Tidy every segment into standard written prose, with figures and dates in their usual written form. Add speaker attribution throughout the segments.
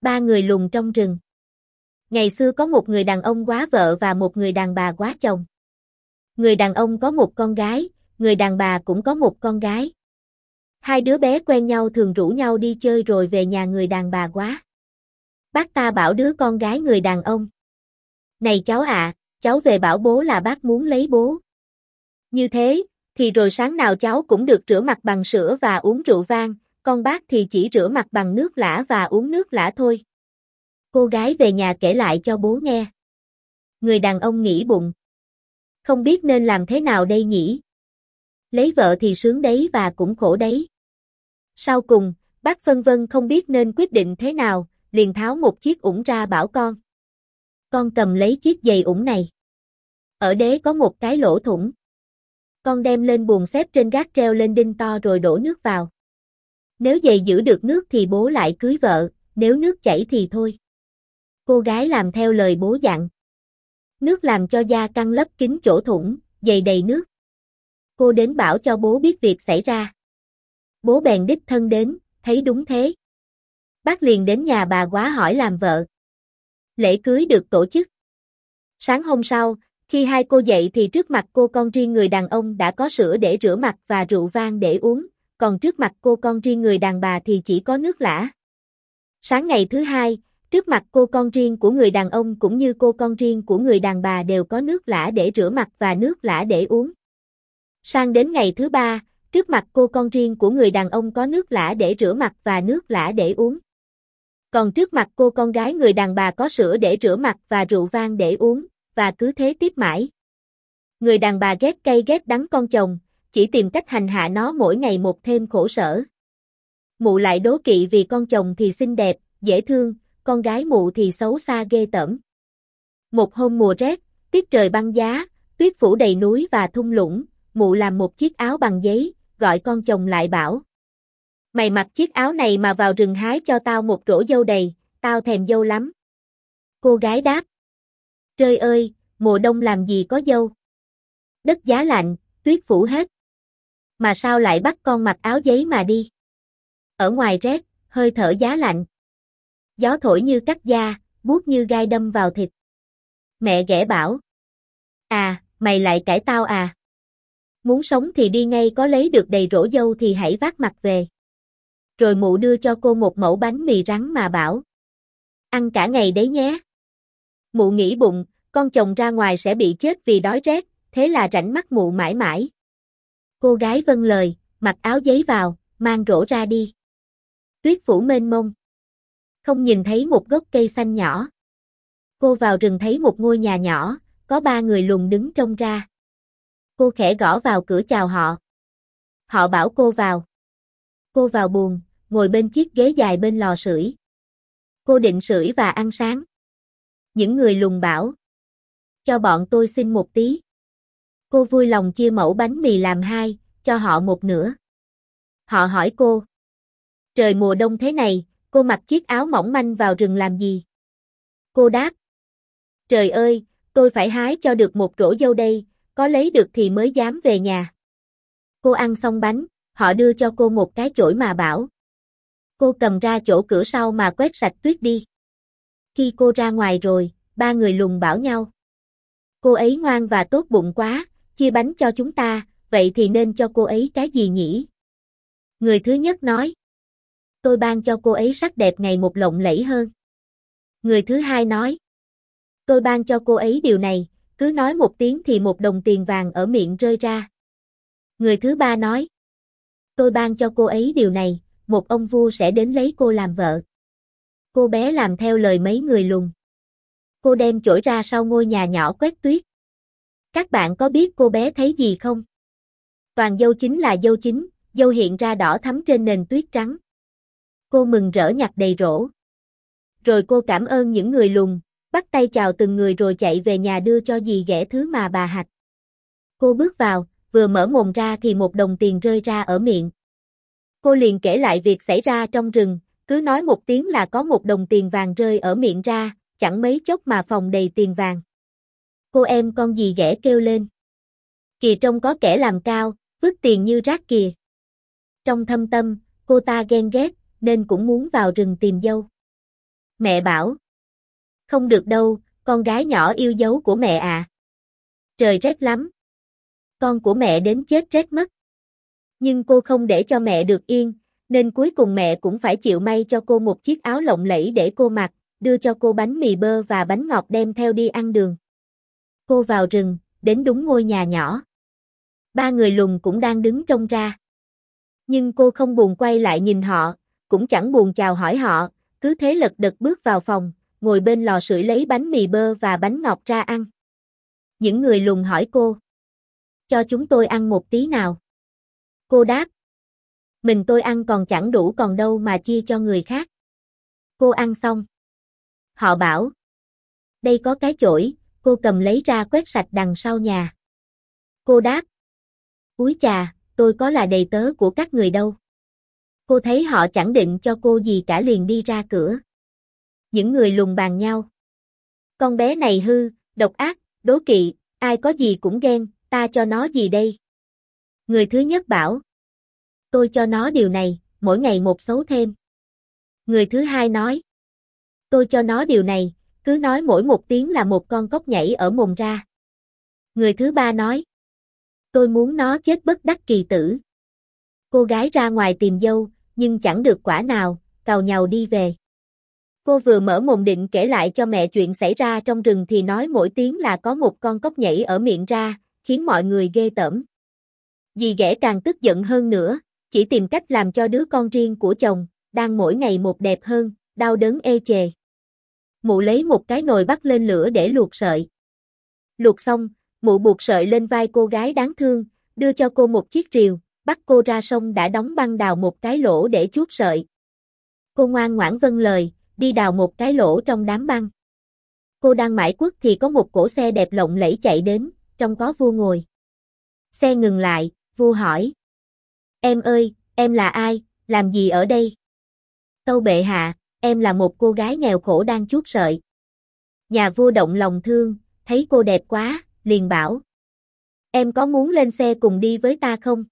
Speaker 1: Ba người lùn trong rừng. Ngày xưa có một người đàn ông quá vợ và một người đàn bà quá chồng. Người đàn ông có một con gái, người đàn bà cũng có một con gái. Hai đứa bé quen nhau thường rủ nhau đi chơi rồi về nhà người đàn bà quá. Bác ta bảo đứa con gái người đàn ông: "Này cháu ạ, cháu về bảo bố là bác muốn lấy bố. Như thế, thì rồi sáng nào cháu cũng được rửa mặt bằng sữa và uống rượu vang, con bác thì chỉ rửa mặt bằng nước lã và uống nước lã thôi." Cô gái về nhà kể lại cho bố nghe. Người đàn ông nghĩ bụng: không biết nên làm thế nào đây nhỉ? Lấy vợ thì sướng đấy và cũng khổ đấy. Sau cùng, bác phân vân không biết nên quyết định thế nào, liền tháo một chiếc ủng ra bảo con: "Con cầm lấy chiếc giày ủng này. Ở đế có một cái lỗ thủng. Con đem lên buồng xếp trên gác treo lên đinh to rồi đổ nước vào. Nếu giày giữ được nước thì bố lại cưới vợ, nếu nước chảy thì thôi." Cô gái làm theo lời bố dặn. Nước làm cho da căng lấp kín chỗ thủng, giày đầy nước. Cô đến bảo cho bố biết việc xảy ra. Bố bèn đích thân đến, thấy đúng thế. Bác liền đến nhà bà quá hỏi làm vợ. Lễ cưới được tổ chức. Sáng hôm sau, khi hai cô dậy thì trước mặt cô con riêng người đàn ông đã có sữa để rửa mặt và rượu vang để uống, còn trước mặt cô con riêng người đàn bà thì chỉ có nước lã. Sáng ngày thứ hai, trước mặt cô con riêng của người đàn ông cũng như cô con riêng của người đàn bà đều có nước lã để rửa mặt và nước lã để uống. Sang đến ngày thứ ba, trước mặt cô con riêng của người đàn ông có nước lã để rửa mặt và nước lã để uống. Còn trước mặt cô con gái người đàn bà có sữa để rửa mặt và rượu vang để uống, và cứ thế tiếp mãi. Người đàn bà ghét cay ghét đắng con chồng, chỉ tìm cách hành hạ nó mỗi ngày một thêm khổ sở. Mụ lại đố kỵ vì con chồng thì xinh đẹp, dễ thương, con gái mụ thì xấu xa ghê tởm. Một hôm mùa rét, tiết trời băng giá, tuyết phủ đầy núi và thung lũng, mụ làm một chiếc áo bằng giấy, gọi con chồng lại bảo: "Mày mặc chiếc áo này mà vào rừng hái cho tao một rổ dâu đầy, tao thèm dâu lắm." Cô gái đáp: "Trời ơi, mùa đông làm gì có dâu. Đất giá lạnh, tuyết phủ hết. Mà sao lại bắt con mặc áo giấy mà đi? Ở ngoài rét, hơi thở giá lạnh. Gió thổi như cắt da, buốt như gai đâm vào thịt." Mẹ ghẻ bảo: "À, mày lại cãi tao à? Muốn sống thì đi ngay, có lấy được đầy rổ dâu thì hãy vác mặt về." Rồi mụ đưa cho cô một mẩu bánh mì rắn mà bảo: "Ăn cả ngày đấy nhé." Mụ nghĩ bụng, con chồng ra ngoài sẽ bị chết vì đói rét, thế là rảnh mắt mụ mãi mãi. Cô gái vâng lời, mặc áo giấy vào, mang rổ ra đi. Tuyết phủ mênh mông. Không nhìn thấy một gốc cây xanh nhỏ. Cô vào rừng thấy một ngôi nhà nhỏ, có ba người lùn đứng trông ra. Cô khẽ gõ vào cửa chào họ. Họ bảo cô vào. Cô vào buồng, ngồi bên chiếc ghế dài bên lò sưởi. Cô định sưởi và ăn sáng. Những người lùn bảo: "Cho bọn tôi xin một tí." Cô vui lòng chia mẩu bánh mì làm hai, cho họ một nửa. Họ hỏi cô: "Trời mùa đông thế này, cô mặc chiếc áo mỏng manh vào rừng làm gì?" Cô đáp: "Trời ơi, tôi phải hái cho được một rổ dâu đây, có lấy được thì mới dám về nhà." Cô ăn xong bánh, họ đưa cho cô một cái chổi mà bảo: "Cô cầm ra chỗ cửa sau mà quét sạch tuyết đi." Khi cô ra ngoài rồi, ba người lùn bảo nhau: "Cô ấy ngoan và tốt bụng quá, chia bánh cho chúng ta, vậy thì nên cho cô ấy cái gì nhỉ?" Người thứ nhất nói: "Tôi ban cho cô ấy sắc đẹp ngày một lộng lẫy hơn." Người thứ hai nói: "Tôi ban cho cô ấy điều này, cứ nói một tiếng thì một đồng tiền vàng ở miệng rơi ra." Người thứ ba nói: "Tôi ban cho cô ấy điều này, một ông vua sẽ đến lấy cô làm vợ." Cô bé làm theo lời mấy người lùn. Cô đem chổi ra sau ngôi nhà nhỏ quét tuyết. Các bạn có biết cô bé thấy gì không? Toàn dâu chính là dâu chính, dâu hiện ra đỏ thắm trên nền tuyết trắng. Cô mừng rỡ nhặt đầy rổ. Rồi cô cảm ơn những người lùn, bắt tay chào từng người rồi chạy về nhà đưa cho dì ghẻ thứ mà bà hạch. Cô bước vào, vừa mở mồm ra thì một đồng tiền rơi ra ở miệng. Cô liền kể lại việc xảy ra trong rừng, cứ nói một tiếng là có một đồng tiền vàng rơi ở miệng ra, chẳng mấy chốc mà phòng đầy tiền vàng. Cô em con dì ghẻ kêu lên: "Kìa trông có kẻ làm cao, vứt tiền như rác kìa." Trong thâm tâm, cô ta ghen ghét, nên cũng muốn vào rừng tìm dâu. Mẹ bảo. Không được đâu, con gái nhỏ yêu dấu của mẹ à. Trời rét lắm. Con của mẹ đến chết rét mất. Nhưng cô không để cho mẹ được yên, nên cuối cùng mẹ cũng phải chịu may cho cô một chiếc áo lộng lẫy để cô mặc, đưa cho cô bánh mì bơ và bánh ngọt đem theo đi ăn đường. Cô vào rừng, đến đúng ngôi nhà nhỏ. Ba người lùn cũng đang đứng trông ra. Nhưng cô không buồn quay lại nhìn họ, cũng chẳng buồn chào hỏi họ, cứ thế lật đật bước vào phòng, ngồi bên lò sưởi lấy bánh mì bơ và bánh ngọt ra ăn. Những người lùn hỏi cô. Cho chúng tôi ăn một tí nào. Cô đáp. Mình tôi ăn còn chẳng đủ còn đâu mà chia cho người khác. Cô ăn xong. Họ bảo. Đây có cái chổi, cô cầm lấy ra quét sạch đằng sau nhà. Cô đáp. Úi chà, tôi có là đầy tớ của các người đâu. Cô thấy họ chẳng định cho cô gì cả liền đi ra cửa. Những người lùn bàn nhau. Con bé này hư, độc ác, đố kỵ, ai có gì cũng ghen, ta cho nó gì đây? Người thứ nhất bảo. Tôi cho nó điều này, mỗi ngày một xấu thêm. Người thứ hai nói. Tôi cho nó điều này, cứ nói mỗi một tiếng là một con cóc nhảy ở mồm ra. Người thứ ba nói. Tôi muốn nó chết bất đắc kỳ tử. Cô gái ra ngoài tìm dâu, nhưng chẳng được quả nào, càu nhàu đi về. Cô vừa mở mồm định kể lại cho mẹ chuyện xảy ra trong rừng thì nói mỗi tiếng là có một con cóc nhảy ở miệng ra, khiến mọi người ghê tởm. Dì ghẻ càng tức giận hơn nữa, chỉ tìm cách làm cho đứa con riêng của chồng, đang mỗi ngày một đẹp hơn, đau đớn ê chề. Mụ lấy một cái nồi bắt lên lửa để luộc sợi. Luộc xong, mụ buộc sợi lên vai cô gái đáng thương, đưa cho cô một chiếc rìu, bắt cô ra sông đã đóng băng đào một cái lỗ để chuốt sợi. Cô ngoan ngoãn vâng lời, đi đào một cái lỗ trong đám băng. Cô đang mải quất thì có một cỗ xe đẹp lộng lẫy chạy đến, trong có vua ngồi. Xe ngừng lại, vua hỏi. Em ơi, em là ai, làm gì ở đây? Tâu bệ hạ, em là một cô gái nghèo khổ đang chuốt sợi. Nhà vua động lòng thương, thấy cô đẹp quá, liền bảo. Em có muốn lên xe cùng đi với ta không?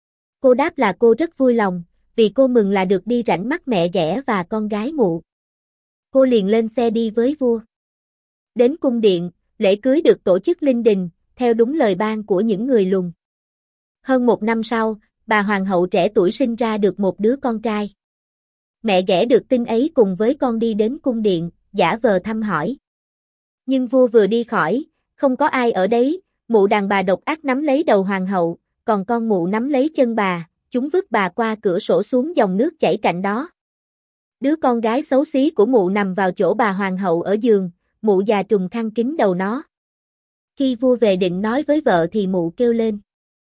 Speaker 1: Cô đáp là cô rất vui lòng, vì cô mừng là được đi rảnh mắt mẹ ghẻ và con gái mụ. Cô liền lên xe đi với vua. Đến cung điện, lễ cưới được tổ chức linh đình, theo đúng lời ban của những người lùn. Hơn một năm sau, bà hoàng hậu trẻ tuổi sinh ra được một đứa con trai. Mẹ ghẻ được tin ấy cùng với con đi đến cung điện, giả vờ thăm hỏi. Nhưng vua vừa đi khỏi, không có ai ở đấy, mụ đàn bà độc ác nắm lấy đầu hoàng hậu, còn con mụ nắm lấy chân bà, chúng vứt bà qua cửa sổ xuống dòng nước chảy cạnh đó. Đứa con gái xấu xí của mụ nằm vào chỗ bà hoàng hậu ở giường, mụ già trùm khăn kín đầu nó. Khi vua về định nói với vợ thì mụ kêu lên.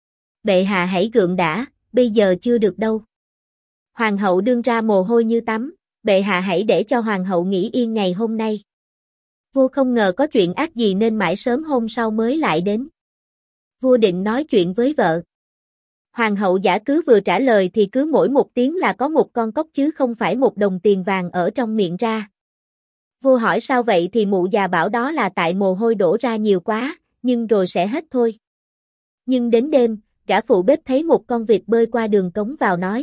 Speaker 1: Bệ hạ hãy gượng đã, bây giờ chưa được đâu. Hoàng hậu đương ra mồ hôi như tắm, bệ hạ hãy để cho hoàng hậu nghỉ yên ngày hôm nay. Vua không ngờ có chuyện ác gì nên mãi sớm hôm sau mới lại đến. Vua định nói chuyện với vợ. Hoàng hậu giả cứ vừa trả lời thì cứ mỗi một tiếng là có một con cóc chứ không phải một đồng tiền vàng ở trong miệng ra. Vua hỏi sao vậy thì mụ già bảo đó là tại mồ hôi đổ ra nhiều quá, nhưng rồi sẽ hết thôi. Nhưng đến đêm, gã phụ bếp thấy một con vịt bơi qua đường cống vào nói.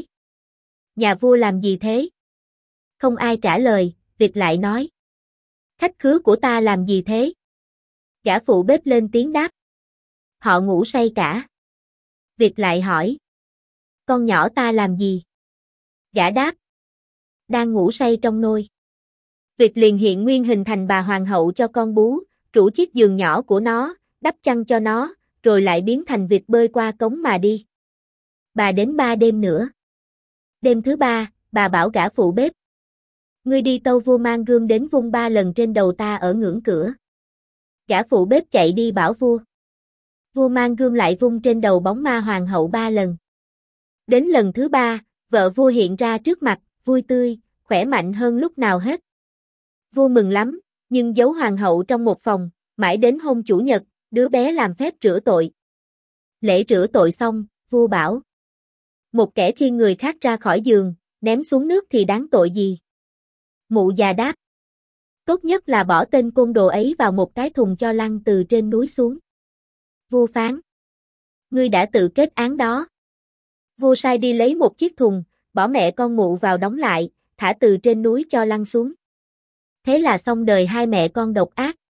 Speaker 1: Nhà vua làm gì thế? Không ai trả lời, vịt lại nói. Khách khứa của ta làm gì thế? Gã phụ bếp lên tiếng đáp. Họ ngủ say cả. Vịt lại hỏi. Con nhỏ ta làm gì? Gã đáp. Đang ngủ say trong nôi. Vịt liền hiện nguyên hình thành bà hoàng hậu cho con bú, trũ chiếc giường nhỏ của nó, đắp chăn cho nó, rồi lại biến thành vịt bơi qua cống mà đi. Bà đến 3 đêm nữa. Đêm thứ 3, bà bảo gã phụ bếp. Ngươi đi tâu vua mang gươm đến vung 3 lần trên đầu ta ở ngưỡng cửa. Gã phụ bếp chạy đi bảo vua. Vua mang gươm lại vung trên đầu bóng ma hoàng hậu 3 lần. Đến lần thứ 3, vợ vua hiện ra trước mặt, vui tươi, khỏe mạnh hơn lúc nào hết. Vua mừng lắm, nhưng giấu hoàng hậu trong một phòng, mãi đến hôm chủ nhật, đứa bé làm phép rửa tội. Lễ rửa tội xong, vua bảo. Một kẻ khi người khác ra khỏi giường, ném xuống nước thì đáng tội gì? Mụ già đáp. Tốt nhất là bỏ tên côn đồ ấy vào một cái thùng cho lăn từ trên núi xuống. Vua phán. Ngươi đã tự kết án đó. Vua sai đi lấy một chiếc thùng, bỏ mẹ con mụ vào đóng lại, thả từ trên núi cho lăn xuống. Thế là xong đời hai mẹ con độc ác.